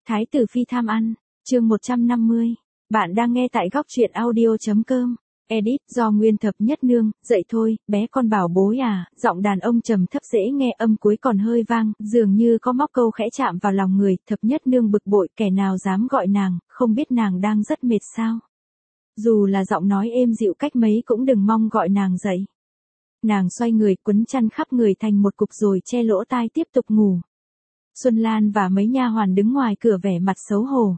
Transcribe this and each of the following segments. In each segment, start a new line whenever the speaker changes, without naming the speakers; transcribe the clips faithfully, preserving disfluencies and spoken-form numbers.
Thái tử phi tham ăn, chương một trăm năm mươi. Bạn đang nghe tại góc truyện audio.com. Edit do Nguyên Thập Nhất Nương, dậy thôi, bé con bảo bối à, giọng đàn ông trầm thấp dễ nghe, âm cuối còn hơi vang, dường như có móc câu khẽ chạm vào lòng người. Thập Nhất Nương bực bội, kẻ nào dám gọi nàng, không biết nàng đang rất mệt sao. Dù là giọng nói êm dịu cách mấy cũng đừng mong gọi nàng dậy. Nàng xoay người, quấn chăn khắp người thành một cục rồi che lỗ tai tiếp tục ngủ. Xuân Lan và mấy nha hoàn đứng ngoài cửa vẻ mặt xấu hổ.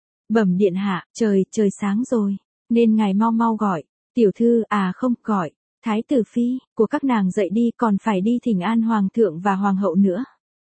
Bẩm điện hạ, trời, trời sáng rồi, nên ngài mau mau gọi. Tiểu thư, à không, gọi. Thái tử phi, của các nàng dậy đi, còn phải đi thỉnh an hoàng thượng và hoàng hậu nữa.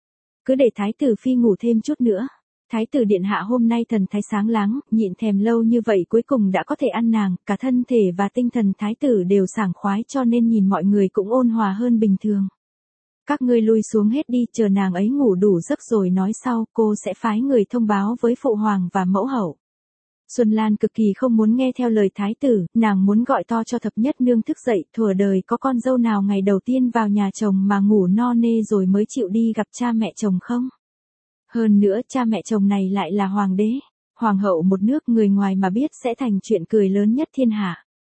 Cứ để thái tử phi ngủ thêm chút nữa. Thái tử điện hạ hôm nay thần thái sáng láng, nhịn thèm lâu như vậy cuối cùng đã có thể ăn nàng, cả thân thể và tinh thần thái tử đều sảng khoái cho nên nhìn mọi người cũng ôn hòa hơn bình thường. Các ngươi lui xuống hết đi, chờ nàng ấy ngủ đủ giấc rồi nói sau, cô sẽ phái người thông báo với phụ hoàng và mẫu hậu. Xuân Lan cực kỳ không muốn nghe theo lời thái tử, nàng muốn gọi to cho Thập Nhất Nương thức dậy, thuở đời có con dâu nào ngày đầu tiên vào nhà chồng mà ngủ no nê rồi mới chịu đi gặp cha mẹ chồng không? Hơn nữa cha mẹ chồng này lại là hoàng đế, hoàng hậu một nước, người ngoài mà biết sẽ thành chuyện cười lớn nhất thiên hạ.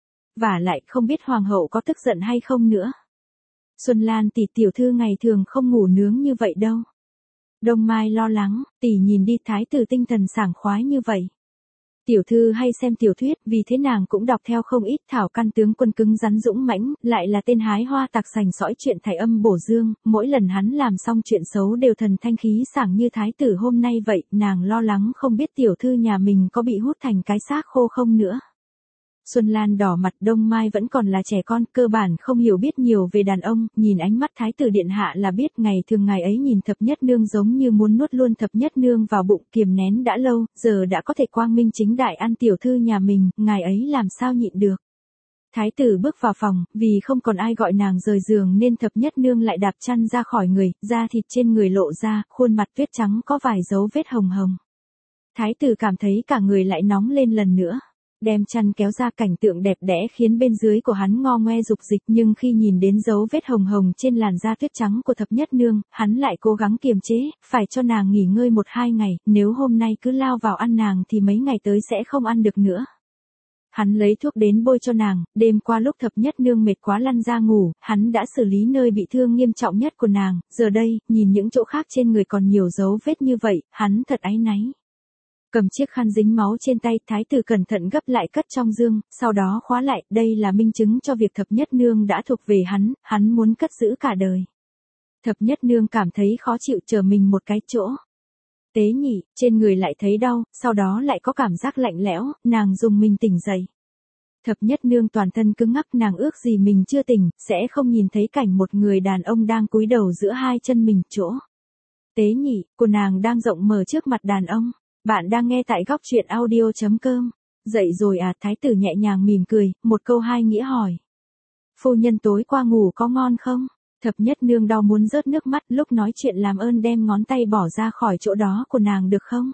Vả lại không biết hoàng hậu có tức giận hay không nữa. Xuân Lan tỷ, tiểu thư ngày thường không ngủ nướng như vậy đâu. Đông Mai lo lắng, tỷ nhìn đi, thái tử tinh thần sảng khoái như vậy. Tiểu thư hay xem tiểu thuyết, vì thế nàng cũng đọc theo không ít. Thảo Căn tướng quân cứng rắn dũng mãnh, lại là tên hái hoa tặc sành sõi chuyện thải âm bổ dương, mỗi lần hắn làm xong chuyện xấu đều thần thanh khí sảng như thái tử hôm nay vậy. Nàng lo lắng không biết tiểu thư nhà mình có bị hút thành cái xác khô không nữa. Xuân Lan đỏ mặt. Đông Mai vẫn còn là trẻ con, cơ bản không hiểu biết nhiều về đàn ông, nhìn ánh mắt thái tử điện hạ là biết ngày thường ngày ấy nhìn Thập Nhất Nương giống như muốn nuốt luôn Thập Nhất Nương vào bụng, kiềm nén đã lâu, giờ đã có thể quang minh chính đại ăn tiểu thư nhà mình, ngài ấy làm sao nhịn được. Thái tử bước vào phòng, vì không còn ai gọi nàng rời giường nên Thập Nhất Nương lại đạp chăn ra khỏi người, da thịt trên người lộ ra, khuôn mặt tuyết trắng có vài dấu vết hồng hồng. Thái tử cảm thấy cả người lại nóng lên lần nữa. Đem chăn kéo ra, cảnh tượng đẹp đẽ khiến bên dưới của hắn ngo ngoe dục dịch, nhưng khi nhìn đến dấu vết hồng hồng trên làn da tuyết trắng của Thập Nhất Nương, hắn lại cố gắng kiềm chế, phải cho nàng nghỉ ngơi một hai ngày, nếu hôm nay cứ lao vào ăn nàng thì mấy ngày tới sẽ không ăn được nữa. Hắn lấy thuốc đến bôi cho nàng, đêm qua lúc Thập Nhất Nương mệt quá lăn ra ngủ, hắn đã xử lý nơi bị thương nghiêm trọng nhất của nàng, giờ đây, nhìn những chỗ khác trên người còn nhiều dấu vết như vậy, hắn thật áy náy. Cầm chiếc khăn dính máu trên tay, thái tử cẩn thận gấp lại cất trong dương, sau đó khóa lại, đây là minh chứng cho việc Thập Nhất Nương đã thuộc về hắn, hắn muốn cất giữ cả đời. Thập Nhất Nương cảm thấy khó chịu, chờ mình một cái chỗ. Tế nhỉ, trên người lại thấy đau, sau đó lại có cảm giác lạnh lẽo, nàng dùng mình tỉnh dậy. Thập Nhất Nương toàn thân cứng ngắc, nàng ước gì mình chưa tỉnh, sẽ không nhìn thấy cảnh một người đàn ông đang cúi đầu giữa hai chân mình chỗ. Tế nhỉ, của nàng đang rộng mở trước mặt đàn ông. Bạn đang nghe tại góc truyện audio.com. Dậy rồi à, thái tử nhẹ nhàng mỉm cười, một câu hai nghĩa hỏi. Phu nhân tối qua ngủ có ngon không? Thập Nhất Nương đau muốn rớt nước mắt, lúc nói chuyện làm ơn đem ngón tay bỏ ra khỏi chỗ đó của nàng được không?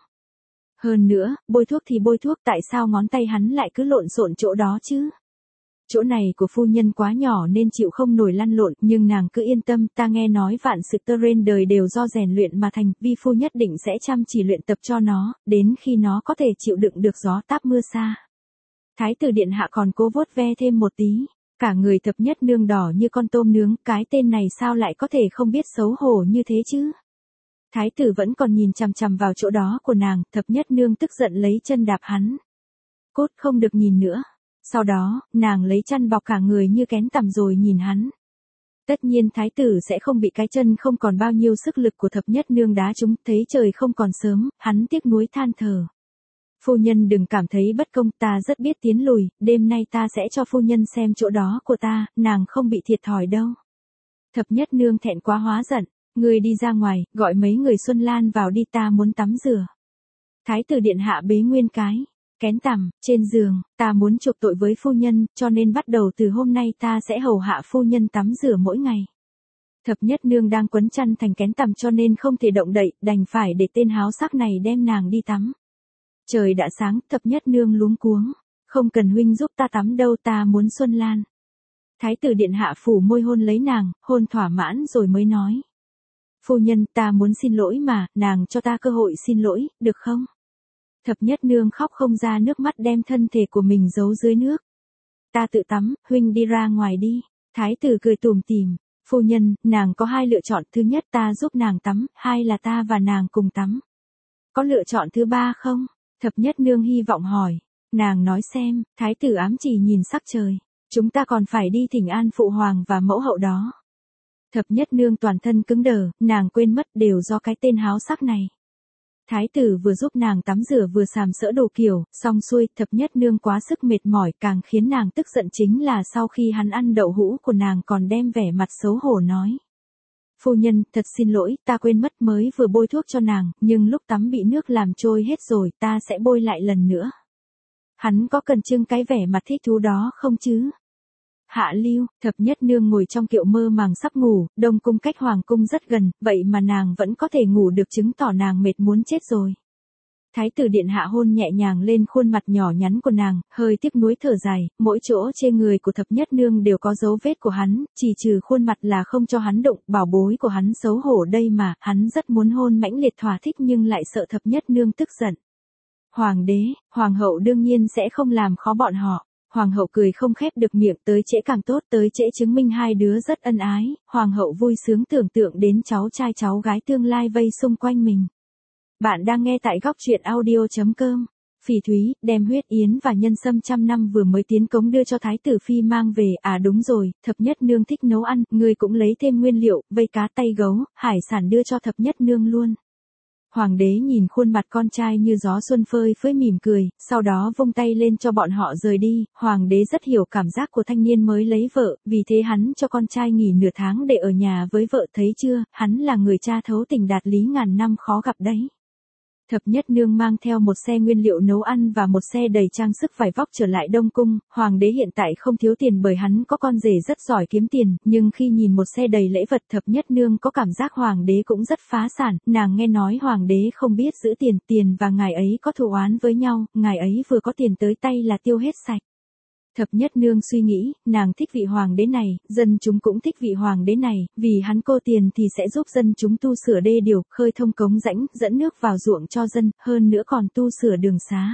Hơn nữa, bôi thuốc thì bôi thuốc, tại sao ngón tay hắn lại cứ lộn xộn chỗ đó chứ? Chỗ này của phu nhân quá nhỏ nên chịu không nổi lăn lộn, nhưng nàng cứ yên tâm, ta nghe nói vạn sự tơ rên đời đều do rèn luyện mà thành, vi phu nhất định sẽ chăm chỉ luyện tập cho nó, đến khi nó có thể chịu đựng được gió táp mưa xa. Thái tử điện hạ còn cố vuốt ve thêm một tí, cả người Thập Nhất Nương đỏ như con tôm nướng, cái tên này sao lại có thể không biết xấu hổ như thế chứ? Thái tử vẫn còn nhìn chằm chằm vào chỗ đó của nàng, Thập Nhất Nương tức giận lấy chân đạp hắn. Cốt, không được nhìn nữa. Sau đó, nàng lấy chăn bọc cả người như kén tằm rồi nhìn hắn. Tất nhiên thái tử sẽ không bị cái chân không còn bao nhiêu sức lực của Thập Nhất Nương đá trúng, thấy trời không còn sớm, hắn tiếc nuối than thở. Phu nhân đừng cảm thấy bất công, ta rất biết tiến lùi, đêm nay ta sẽ cho phu nhân xem chỗ đó của ta, nàng không bị thiệt thòi đâu. Thập Nhất Nương thẹn quá hóa giận, người đi ra ngoài, gọi mấy người Xuân Lan vào đi, ta muốn tắm rửa. Thái tử điện hạ bế nguyên cái. Kén tằm, trên giường, ta muốn chuộc tội với phu nhân, cho nên bắt đầu từ hôm nay ta sẽ hầu hạ phu nhân tắm rửa mỗi ngày. Thập Nhất Nương đang quấn chăn thành kén tằm cho nên không thể động đậy, đành phải để tên háo sắc này đem nàng đi tắm. Trời đã sáng, Thập Nhất Nương luống cuống. Không cần huynh giúp ta tắm đâu, ta muốn Xuân Lan. Thái tử điện hạ phủ môi hôn lấy nàng, hôn thỏa mãn rồi mới nói. Phu nhân, ta muốn xin lỗi mà, nàng cho ta cơ hội xin lỗi, được không? Thập nhất nương khóc không ra nước mắt đem thân thể của mình giấu dưới nước. Ta tự tắm, huynh đi ra ngoài đi. Thái tử cười tủm tỉm. Phu nhân, nàng có hai lựa chọn, thứ nhất ta giúp nàng tắm, hai là ta và nàng cùng tắm. Có lựa chọn thứ ba không? Thập nhất nương hy vọng hỏi. Nàng nói xem, thái tử ám chỉ nhìn sắc trời. Chúng ta còn phải đi thỉnh an phụ hoàng và mẫu hậu đó. Thập nhất nương toàn thân cứng đờ, nàng quên mất đều do cái tên háo sắc này. Thái tử vừa giúp nàng tắm rửa vừa sàm sỡ đồ kiểu, xong xuôi, thập nhất nương quá sức mệt mỏi, càng khiến nàng tức giận chính là sau khi hắn ăn đậu hũ của nàng còn đem vẻ mặt xấu hổ nói. Phu nhân, thật xin lỗi, ta quên mất mới vừa bôi thuốc cho nàng, nhưng lúc tắm bị nước làm trôi hết rồi, ta sẽ bôi lại lần nữa. Hắn có cần trưng cái vẻ mặt thích thú đó không chứ? Hạ lưu, thập nhất nương ngồi trong kiệu mơ màng sắp ngủ, đông cung cách hoàng cung rất gần, vậy mà nàng vẫn có thể ngủ được chứng tỏ nàng mệt muốn chết rồi. Thái tử điện hạ hôn nhẹ nhàng lên khuôn mặt nhỏ nhắn của nàng, hơi tiếc nuối thở dài, mỗi chỗ trên người của thập nhất nương đều có dấu vết của hắn, chỉ trừ khuôn mặt là không cho hắn đụng, bảo bối của hắn xấu hổ đây mà, hắn rất muốn hôn mãnh liệt thỏa thích nhưng lại sợ thập nhất nương tức giận. Hoàng đế, hoàng hậu đương nhiên sẽ không làm khó bọn họ. Hoàng hậu cười không khép được miệng, tới trễ càng tốt, tới trễ chứng minh hai đứa rất ân ái, hoàng hậu vui sướng tưởng tượng đến cháu trai cháu gái tương lai vây xung quanh mình. Bạn đang nghe tại góc truyện audio chấm com. Phỉ Thúy, đem huyết yến và nhân sâm trăm năm vừa mới tiến cống đưa cho thái tử phi mang về, à đúng rồi, thập nhất nương thích nấu ăn, ngươi cũng lấy thêm nguyên liệu, vây cá tay gấu, hải sản đưa cho thập nhất nương luôn. Hoàng đế nhìn khuôn mặt con trai như gió xuân phơi phới mỉm cười, sau đó vung tay lên cho bọn họ rời đi, hoàng đế rất hiểu cảm giác của thanh niên mới lấy vợ, vì thế hắn cho con trai nghỉ nửa tháng để ở nhà với vợ, thấy chưa, hắn là người cha thấu tình đạt lý ngàn năm khó gặp đấy. Thập nhất nương mang theo một xe nguyên liệu nấu ăn và một xe đầy trang sức vải vóc trở lại Đông Cung, hoàng đế hiện tại không thiếu tiền bởi hắn có con rể rất giỏi kiếm tiền, nhưng khi nhìn một xe đầy lễ vật thập nhất nương có cảm giác hoàng đế cũng rất phá sản, nàng nghe nói hoàng đế không biết giữ tiền, tiền và ngài ấy có thù oán với nhau, ngài ấy vừa có tiền tới tay là tiêu hết sạch. Thập nhất nương suy nghĩ, nàng thích vị hoàng đế này, dân chúng cũng thích vị hoàng đế này, vì hắn cô tiền thì sẽ giúp dân chúng tu sửa đê điều, khơi thông cống rãnh, dẫn nước vào ruộng cho dân, hơn nữa còn tu sửa đường xá.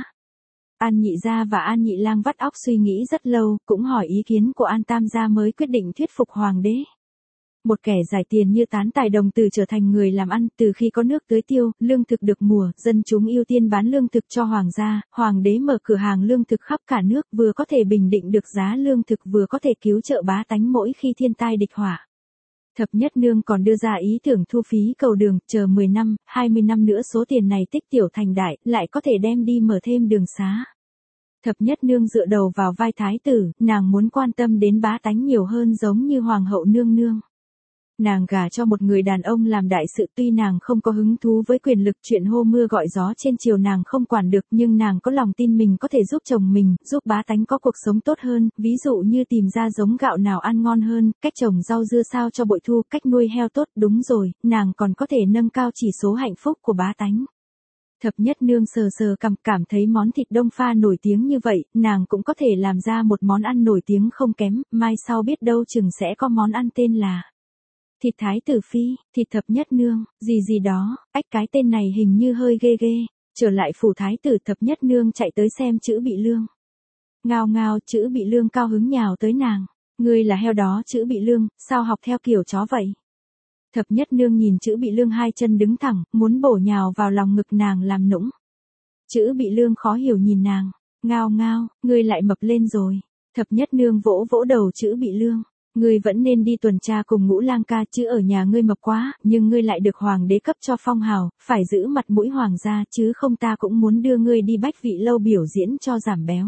An Nhị Gia và An Nhị Lang vắt óc suy nghĩ rất lâu, cũng hỏi ý kiến của An Tam Gia mới quyết định thuyết phục hoàng đế. Một kẻ giải tiền như tán tài đồng từ trở thành người làm ăn, từ khi có nước tưới tiêu, lương thực được mùa, dân chúng ưu tiên bán lương thực cho hoàng gia, hoàng đế mở cửa hàng lương thực khắp cả nước, vừa có thể bình định được giá lương thực vừa có thể cứu trợ bá tánh mỗi khi thiên tai địch họa. Thập nhất nương còn đưa ra ý tưởng thu phí cầu đường, chờ mười năm, hai mươi năm nữa số tiền này tích tiểu thành đại, lại có thể đem đi mở thêm đường xá. Thập nhất nương dựa đầu vào vai thái tử, nàng muốn quan tâm đến bá tánh nhiều hơn giống như hoàng hậu nương nương. Nàng gả cho một người đàn ông làm đại sự, tuy nàng không có hứng thú với quyền lực, chuyện hô mưa gọi gió trên triều nàng không quản được, nhưng nàng có lòng tin mình có thể giúp chồng mình, giúp bá tánh có cuộc sống tốt hơn, ví dụ như tìm ra giống gạo nào ăn ngon hơn, cách trồng rau dưa sao cho bội thu, cách nuôi heo tốt, đúng rồi, nàng còn có thể nâng cao chỉ số hạnh phúc của bá tánh. Thập nhất nương sờ sờ cằm, cảm thấy món thịt đông pha nổi tiếng như vậy, nàng cũng có thể làm ra một món ăn nổi tiếng không kém, mai sau biết đâu chừng sẽ có món ăn tên là thịt thái tử phi, thịt thập nhất nương, gì gì đó, ách cái tên này hình như hơi ghê ghê. Trở lại phủ thái tử, thập nhất nương chạy tới xem Chữ Bị Lương. Ngao ngao, Chữ Bị Lương cao hứng nhào tới nàng. Ngươi là heo đó Chữ Bị Lương, sao học theo kiểu chó vậy? Thập nhất nương nhìn Chữ Bị Lương hai chân đứng thẳng, muốn bổ nhào vào lòng ngực nàng làm nũng. Chữ Bị Lương khó hiểu nhìn nàng. Ngao ngao, ngươi lại mập lên rồi. Thập nhất nương vỗ vỗ đầu Chữ Bị Lương. Ngươi vẫn nên đi tuần tra cùng Ngũ Lang ca, chứ ở nhà ngươi mập quá, nhưng ngươi lại được hoàng đế cấp cho phong hào, phải giữ mặt mũi hoàng gia, chứ không ta cũng muốn đưa ngươi đi Bách Vị lâu biểu diễn cho giảm béo.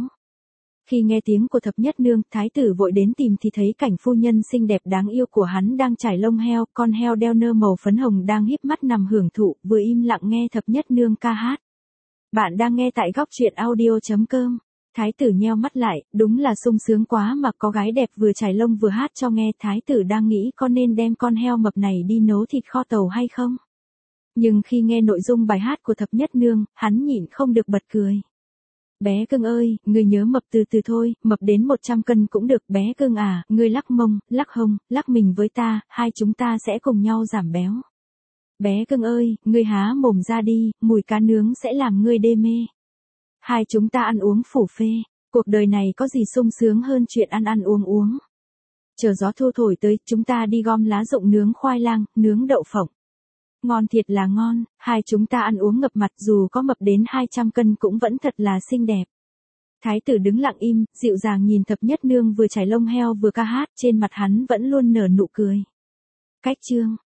Khi nghe tiếng của thập nhất nương, thái tử vội đến tìm thì thấy cảnh phu nhân xinh đẹp đáng yêu của hắn đang trải lông heo, con heo đeo nơ màu phấn hồng đang híp mắt nằm hưởng thụ, vừa im lặng nghe thập nhất nương ca hát. Bạn đang nghe tại góc truyện audio chấm com. Thái tử nheo mắt lại, đúng là sung sướng quá mà có gái đẹp vừa trải lông vừa hát cho nghe, thái tử đang nghĩ có nên đem con heo mập này đi nấu thịt kho tàu hay không. Nhưng khi nghe nội dung bài hát của thập nhất nương, hắn nhịn không được bật cười. Bé cưng ơi, ngươi nhớ mập từ từ thôi, mập đến một trăm cân cũng được, bé cưng à, ngươi lắc mông, lắc hông, lắc mình với ta, hai chúng ta sẽ cùng nhau giảm béo. Bé cưng ơi, ngươi há mồm ra đi, mùi cá nướng sẽ làm ngươi đê mê. Hai chúng ta ăn uống phủ phê, cuộc đời này có gì sung sướng hơn chuyện ăn ăn uống uống. Chờ gió thu thổi tới, chúng ta đi gom lá rụng nướng khoai lang, nướng đậu phộng. Ngon thiệt là ngon, hai chúng ta ăn uống ngập mặt dù có mập đến hai trăm cân cũng vẫn thật là xinh đẹp. Thái tử đứng lặng im, dịu dàng nhìn thập nhất nương vừa chải lông heo vừa ca hát, trên mặt hắn vẫn luôn nở nụ cười. Cách chương